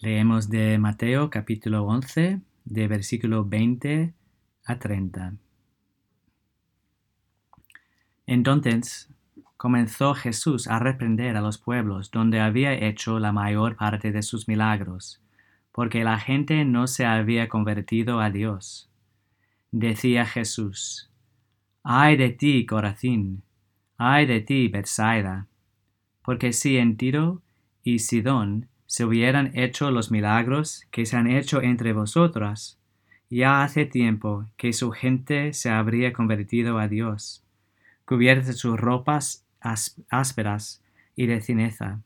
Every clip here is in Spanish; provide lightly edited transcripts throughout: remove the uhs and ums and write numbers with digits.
Leemos de Mateo capítulo 11, de versículo 20 a 30. Entonces comenzó Jesús a reprender a los pueblos donde había hecho la mayor parte de sus milagros, porque la gente no se había convertido a Dios. Decía Jesús: «Ay de ti, Corazín, ay de ti, Betsaida, porque si en Tiro y Sidón se hubieran hecho los milagros que se han hecho entre vosotras, ya hace tiempo que su gente se habría convertido a Dios, cubiertas sus ropas ásperas y de ceniza.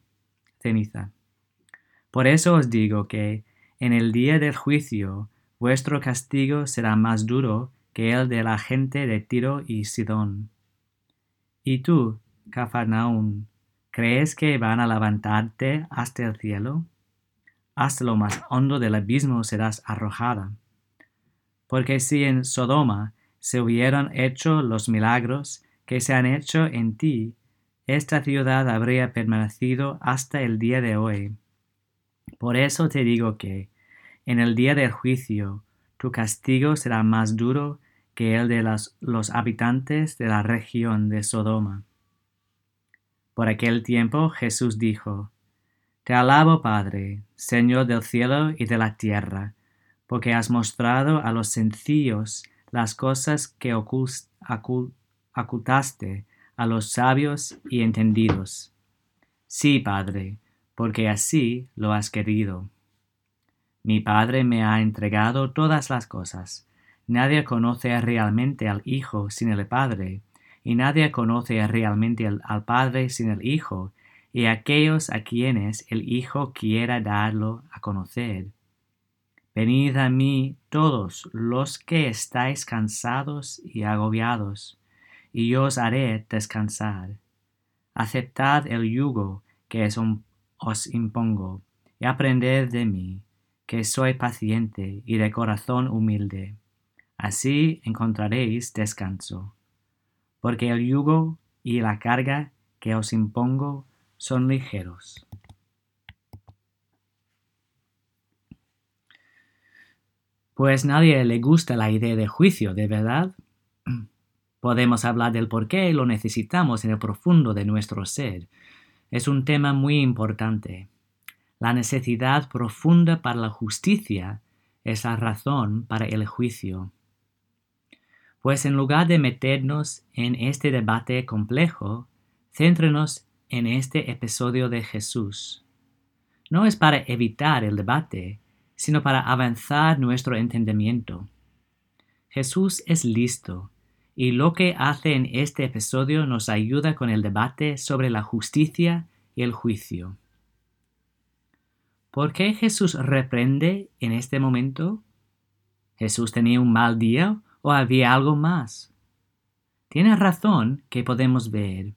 Por eso os digo que en el día del juicio vuestro castigo será más duro que el de la gente de Tiro y Sidón. Y tú, Cafarnaúm, ¿crees que van a levantarte hasta el cielo? Hasta lo más hondo del abismo serás arrojada. Porque si en Sodoma se hubieran hecho los milagros que se han hecho en ti, esta ciudad habría permanecido hasta el día de hoy. Por eso te digo que, en el día del juicio, tu castigo será más duro que el de los habitantes de la región de Sodoma. Por aquel tiempo Jesús dijo: Te alabo, Padre, Señor del cielo y de la tierra, porque has mostrado a los sencillos las cosas que ocultaste a los sabios y entendidos. Sí, Padre, porque así lo has querido. Mi Padre me ha entregado todas las cosas. Nadie conoce realmente al Hijo sin el Padre, y nadie conoce realmente al Padre sin el Hijo, y aquellos a quienes el Hijo quiera darlo a conocer. Venid a mí todos los que estáis cansados y agobiados, y yo os haré descansar. Aceptad el yugo que os impongo, y aprended de mí, que soy paciente y de corazón humilde. Así encontraréis descanso, porque el yugo y la carga que os impongo son ligeros. Pues nadie le gusta la idea de juicio, ¿de verdad? Podemos hablar del por qué lo necesitamos en el profundo de nuestro ser. Es un tema muy importante. La necesidad profunda para la justicia es la razón para el juicio. Pues en lugar de meternos en este debate complejo, céntrenos en este episodio de Jesús. No es para evitar el debate, sino para avanzar nuestro entendimiento. Jesús es listo, y lo que hace en este episodio nos ayuda con el debate sobre la justicia y el juicio. ¿Por qué Jesús reprende en este momento? ¿Jesús tenía un mal día o había algo más? Tiene razón que podemos ver.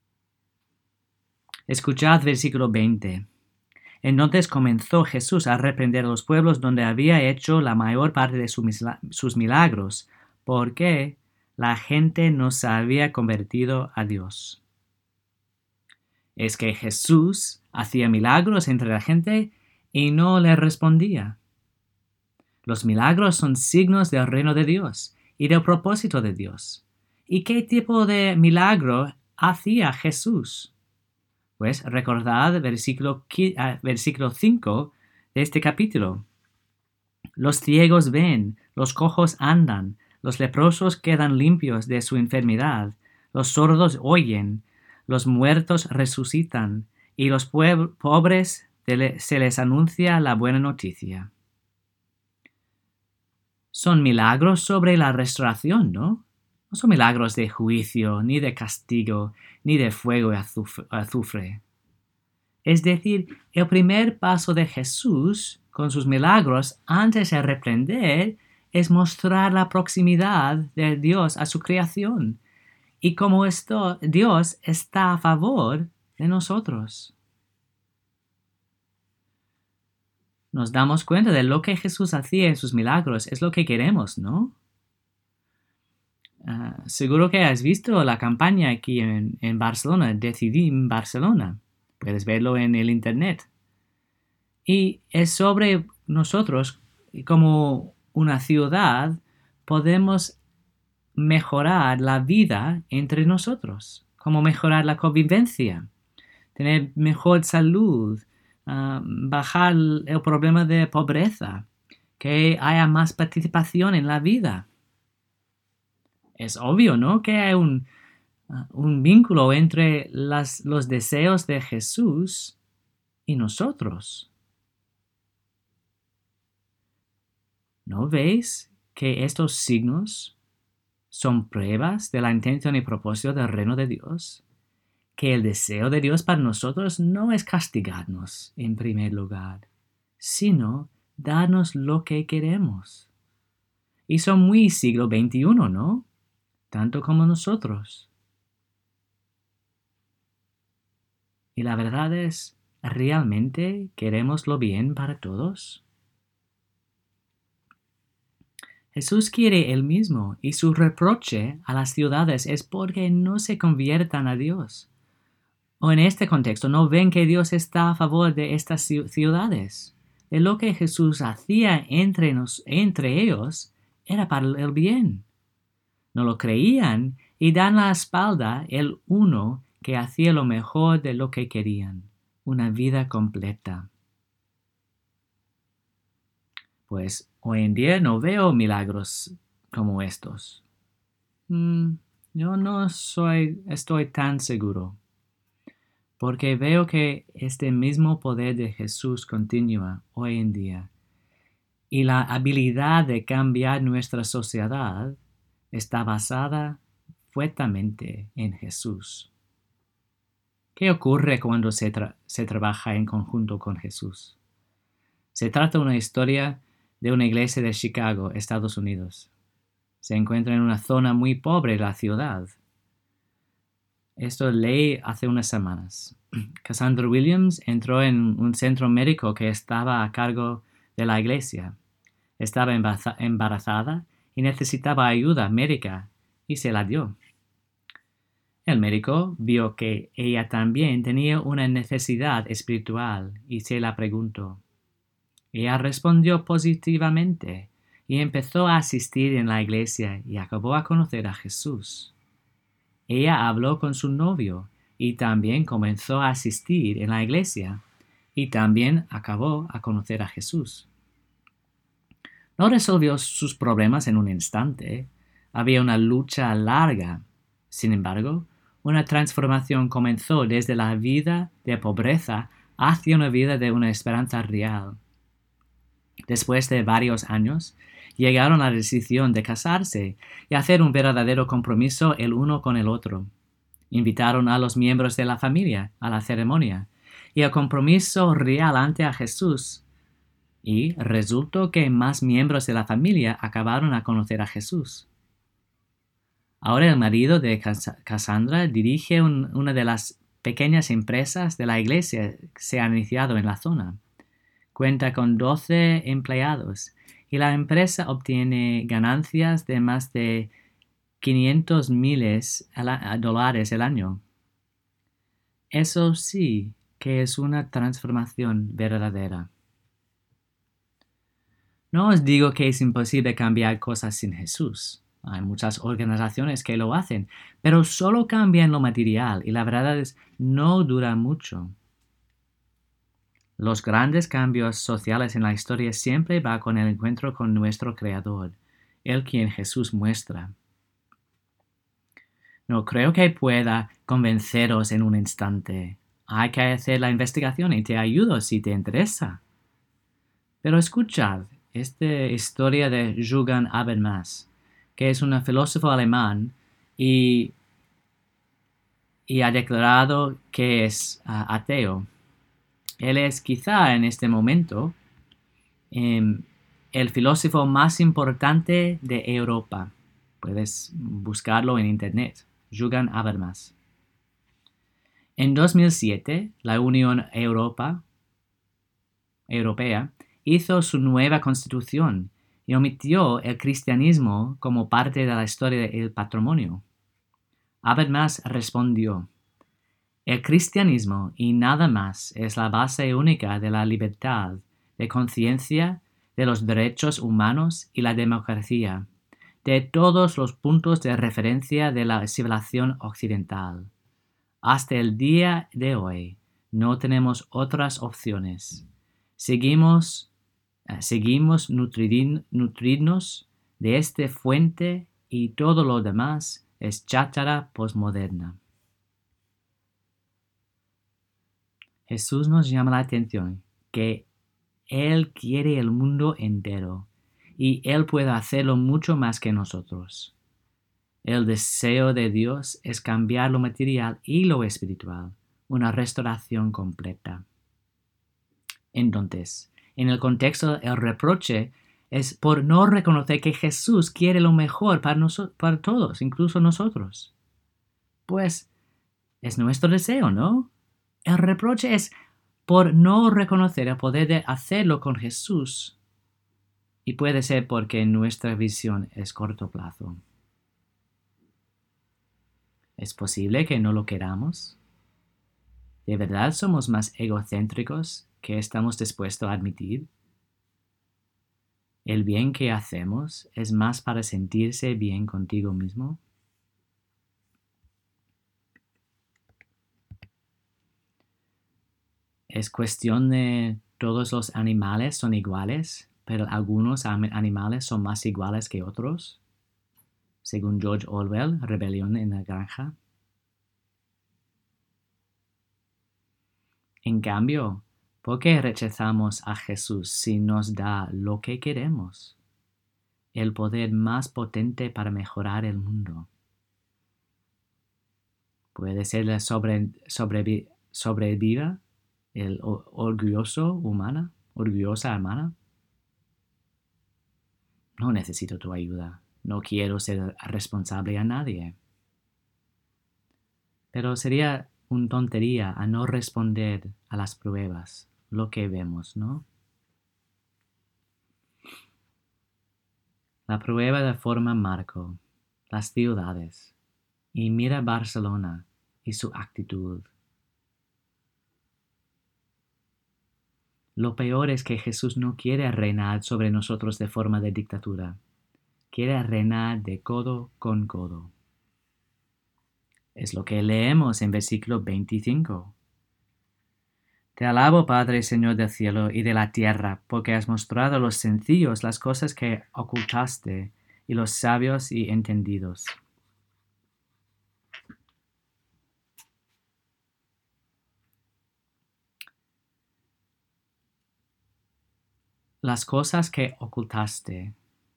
Escuchad versículo 20. Entonces comenzó Jesús a reprender a los pueblos donde había hecho la mayor parte de sus milagros, porque la gente no se había convertido a Dios. Es que Jesús hacía milagros entre la gente y no le respondía. Los milagros son signos del reino de Dios y del propósito de Dios. ¿Y qué tipo de milagro hacía Jesús? Pues recordad versículo 5 de este capítulo. Los ciegos ven, los cojos andan, los leprosos quedan limpios de su enfermedad, los sordos oyen, los muertos resucitan, y los pobres se les anuncia la buena noticia. Son milagros sobre la restauración, ¿no? No son milagros de juicio, ni de castigo, ni de fuego y azufre. Es decir, el primer paso de Jesús con sus milagros antes de reprender es mostrar la proximidad de Dios a su creación y cómo Dios está a favor de nosotros. Nos damos cuenta de lo que Jesús hacía en sus milagros, es lo que queremos, ¿no? Seguro que has visto la campaña aquí en Barcelona, Decidim Barcelona. Puedes verlo en el internet. Y es sobre nosotros, como una ciudad, podemos mejorar la vida entre nosotros, como mejorar la convivencia, tener mejor salud, bajar el problema de pobreza, que haya más participación en la vida. Es obvio, ¿no? Que hay un vínculo entre los deseos de Jesús y nosotros. ¿No veis que estos signos son pruebas de la intención y propósito del reino de Dios? Que el deseo de Dios para nosotros no es castigarnos en primer lugar, sino darnos lo que queremos. Y son muy siglo XXI, ¿no? Tanto como nosotros. Y la verdad es, ¿realmente queremos lo bien para todos? Jesús quiere él mismo, y su reproche a las ciudades es porque no se conviertan a Dios. O en este contexto, no ven que Dios está a favor de estas ciudades. De lo que Jesús hacía entre ellos era para el bien. No lo creían y dan la espalda el uno que hacía lo mejor de lo que querían, una vida completa. Pues hoy en día no veo milagros como estos. Yo no estoy tan seguro, porque veo que este mismo poder de Jesús continúa hoy en día, y la habilidad de cambiar nuestra sociedad está basada fuertemente en Jesús. ¿Qué ocurre cuando se trabaja en conjunto con Jesús? Se trata de una historia de una iglesia de Chicago, Estados Unidos. Se encuentra en una zona muy pobre de la ciudad. Esto leí hace unas semanas. Cassandra Williams entró en un centro médico que estaba a cargo de la iglesia. Estaba embarazada y necesitaba ayuda médica y se la dio. El médico vio que ella también tenía una necesidad espiritual y se la preguntó. Ella respondió positivamente y empezó a asistir en la iglesia y acabó a conocer a Jesús. Ella habló con su novio y también comenzó a asistir en la iglesia y también acabó a conocer a Jesús. No resolvió sus problemas en un instante. Había una lucha larga. Sin embargo, una transformación comenzó desde la vida de pobreza hacia una vida de una esperanza real. Después de varios años, llegaron a la decisión de casarse y hacer un verdadero compromiso el uno con el otro. Invitaron a los miembros de la familia a la ceremonia y el compromiso real ante a Jesús. Y resultó que más miembros de la familia acabaron a conocer a Jesús. Ahora el marido de Cassandra dirige una de las pequeñas empresas de la iglesia que se ha iniciado en la zona. Cuenta con 12 empleados y la empresa obtiene ganancias de más de $500,000 el año. Eso sí que es una transformación verdadera. No os digo que es imposible cambiar cosas sin Jesús. Hay muchas organizaciones que lo hacen, pero solo cambian lo material y la verdad es no dura mucho. Los grandes cambios sociales en la historia siempre va con el encuentro con nuestro Creador, el quien Jesús muestra. No creo que pueda convenceros en un instante. Hay que hacer la investigación y te ayudo si te interesa. Pero escuchad esta historia de Jürgen Habermas, que es un filósofo alemán y ha declarado que es ateo. Él es quizá en este momento el filósofo más importante de Europa. Puedes buscarlo en internet. Jürgen Habermas. En 2007, la Unión Europea hizo su nueva constitución y omitió el cristianismo como parte de la historia del patrimonio. Habermas respondió: El cristianismo y nada más es la base única de la libertad de conciencia, de los derechos humanos y la democracia, de todos los puntos de referencia de la civilización occidental. Hasta el día de hoy no tenemos otras opciones. Seguimos nutrirnos de esta fuente y todo lo demás es cháchara posmoderna. Jesús nos llama la atención que Él quiere el mundo entero y Él puede hacerlo mucho más que nosotros. El deseo de Dios es cambiar lo material y lo espiritual, una restauración completa. Entonces, en el contexto, el reproche es por no reconocer que Jesús quiere lo mejor para todos, incluso nosotros. Pues es nuestro deseo, ¿no? El reproche es por no reconocer el poder de hacerlo con Jesús. Y puede ser porque nuestra visión es corto plazo. ¿Es posible que no lo queramos? ¿De verdad somos más egocéntricos que estamos dispuestos a admitir? ¿El bien que hacemos es más para sentirse bien contigo mismo? ¿Es cuestión de todos los animales son iguales, pero algunos animales son más iguales que otros? Según George Orwell, Rebelión en la Granja. En cambio, ¿por qué rechazamos a Jesús si nos da lo que queremos? El poder más potente para mejorar el mundo. Puede ser la sobreviva el orgullosa humana. No necesito tu ayuda. No quiero ser responsable a nadie. Pero sería una tontería a no responder a las pruebas, lo que vemos, ¿no? La prueba de forma marco, las ciudades, y mira Barcelona y su actitud. Lo peor es que Jesús no quiere reinar sobre nosotros de forma de dictadura. Quiere reinar de codo con codo. Es lo que leemos en versículo 25. Te alabo, Padre, Señor del cielo y de la tierra, porque has mostrado a los sencillos las cosas que ocultaste y los sabios y entendidos. Las cosas que ocultaste.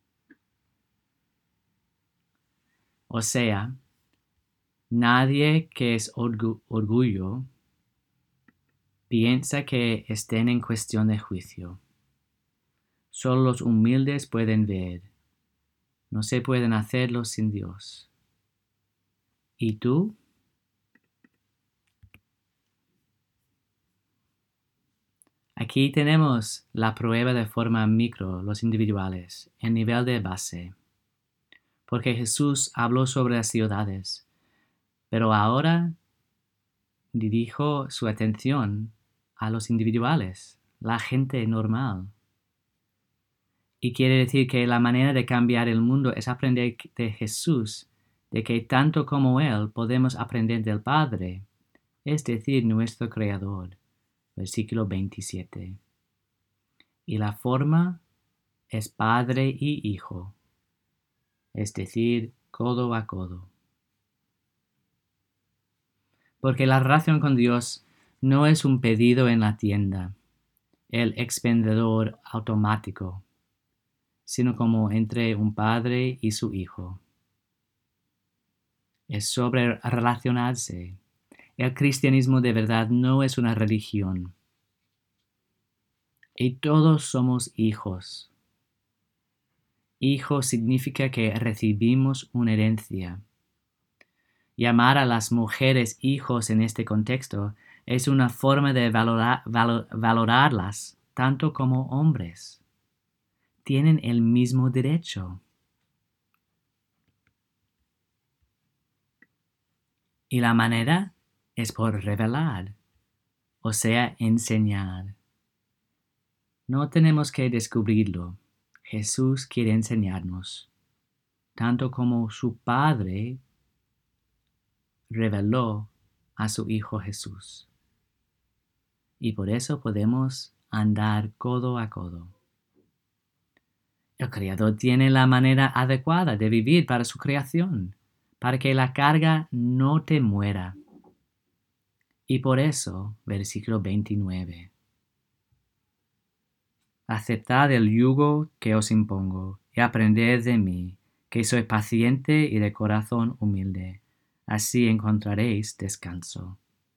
O sea, nadie que es orgullo piensa que estén en cuestión de juicio. Solo los humildes pueden ver. No se pueden hacerlo sin Dios. ¿Y tú? Aquí tenemos la prueba de forma micro, los individuales, en nivel de base. Porque Jesús habló sobre las ciudades, pero ahora dirijo su atención a los individuales, la gente normal. Y quiere decir que la manera de cambiar el mundo es aprender de Jesús, de que tanto como Él podemos aprender del Padre, es decir, nuestro Creador. Versículo 27. Y la forma es Padre y Hijo, es decir, codo a codo. Porque la relación con Dios no es un pedido en la tienda, el expendedor automático, sino como entre un padre y su hijo. Es sobre relacionarse. El cristianismo de verdad no es una religión. Y todos somos hijos. Hijo significa que recibimos una herencia. Llamar a las mujeres hijos en este contexto es una forma de valorarlas tanto como hombres. Tienen el mismo derecho. Y la manera es por revelar, o sea, enseñar. No tenemos que descubrirlo. Jesús quiere enseñarnos, tanto como su Padre reveló a su Hijo Jesús. Y por eso podemos andar codo a codo. El Creador tiene la manera adecuada de vivir para su creación, para que la carga no te muera. Y por eso, versículo 29. Aceptad el yugo que os impongo, y aprended de mí, que soy paciente y de corazón humilde. Así encontraréis descanso.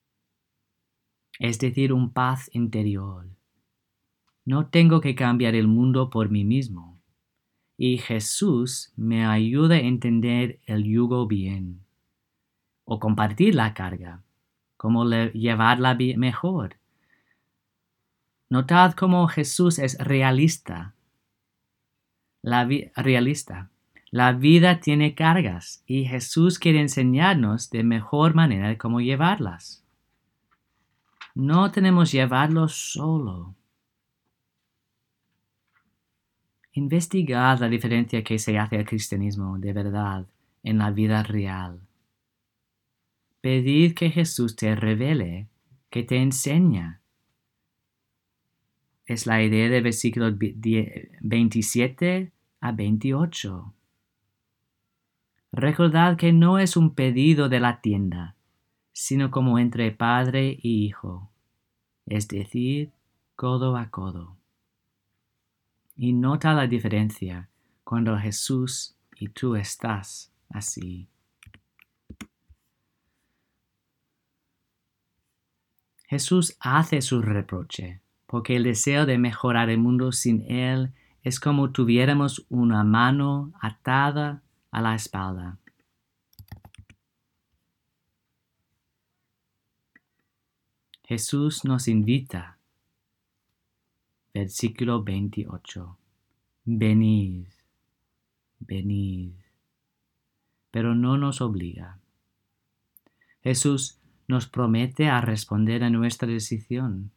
Es decir, un paz interior. No tengo que cambiar el mundo por mí mismo. Y Jesús me ayuda a entender el yugo bien, o compartir la carga, cómo llevarla mejor. Notad cómo Jesús es realista. La vida tiene cargas y Jesús quiere enseñarnos de mejor manera cómo llevarlas. No tenemos que llevarlo solo. Investigad la diferencia que se hace al cristianismo de verdad en la vida real. Pedid que Jesús te revele, que te enseña. Es la idea de versículos 27 a 28. Recordad que no es un pedido de la tienda, sino como entre padre y hijo, es decir, codo a codo. Y nota la diferencia cuando Jesús y tú estás así. Jesús hace su reproche, porque el deseo de mejorar el mundo sin Él es como tuviéramos una mano atada a la espalda. Jesús nos invita. Versículo 28. Venid, venid. Pero no nos obliga. Jesús nos promete a responder a nuestra decisión.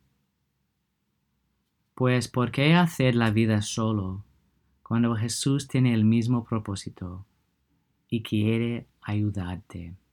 Pues, ¿por qué hacer la vida solo cuando Jesús tiene el mismo propósito y quiere ayudarte?